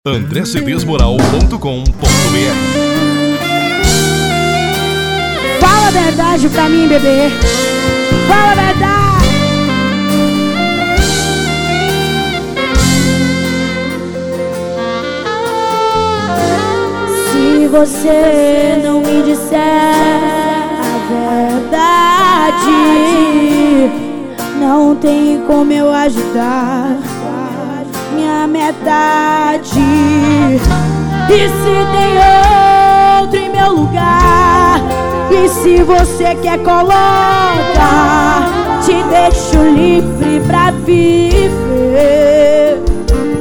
andrecedesmoral.com.br. Fala a verdade pra mim, bebê. Fala a verdade. Se você não me disser a verdade, não tem como eu ajudar minha metade. E se tem outro em meu lugar, e se você quer colocar, te deixo livre pra viver.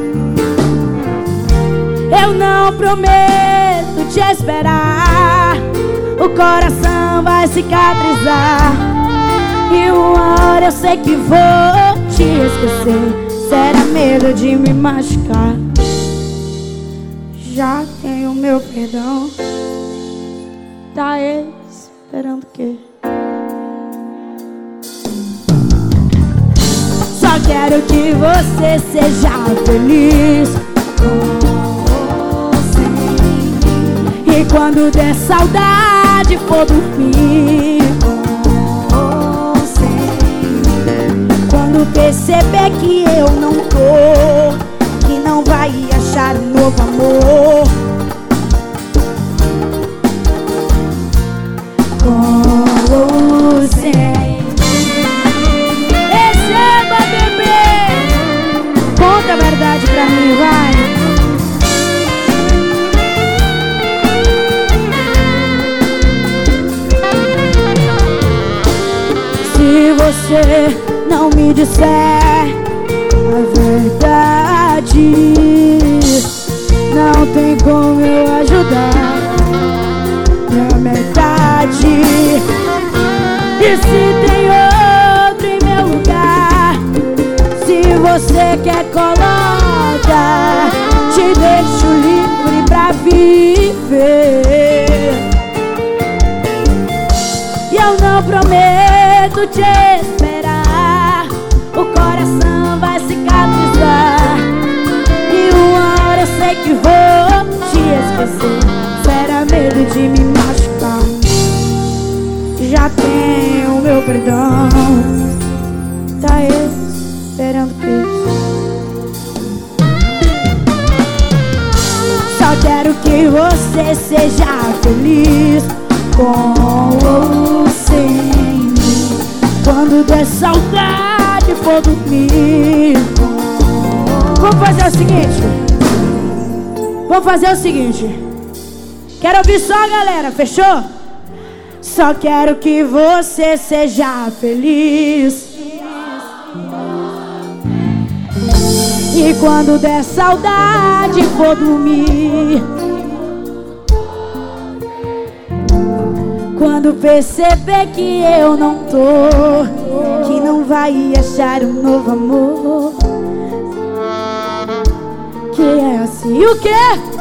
Eu não prometo te esperar, o coração vai cicatrizar, e uma hora eu sei que vou te esquecer. Será medo de me machucar? Já tenho meu perdão. Tá esperando o quê? Só quero que você seja feliz com você. E quando der saudade for dormir com você. Quando perceber que eu não tô, que não vai achar um novo amor com você. Receba, bebê. Conta a verdade pra mim, vai. Se você não me disser a verdade, não tem como eu ajudar minha metade. E se tem outro em meu lugar, se você quer colocar, te deixo livre pra viver. E eu não prometo te esperar, o coração vai cicatrizar, e uma hora eu sei que vou te esquecer. Será medo de me machucar? Já tenho meu perdão. Tá esperando o quê? Só quero que você seja feliz com você. Quando der saudade for dormir. Vamos fazer o seguinte. Vamos fazer o seguinte. Quero ouvir só a galera, fechou? Só quero que você seja feliz. E quando der saudade for dormir, quando perceber que eu não tô, que não vai achar um novo amor, que é assim o quê?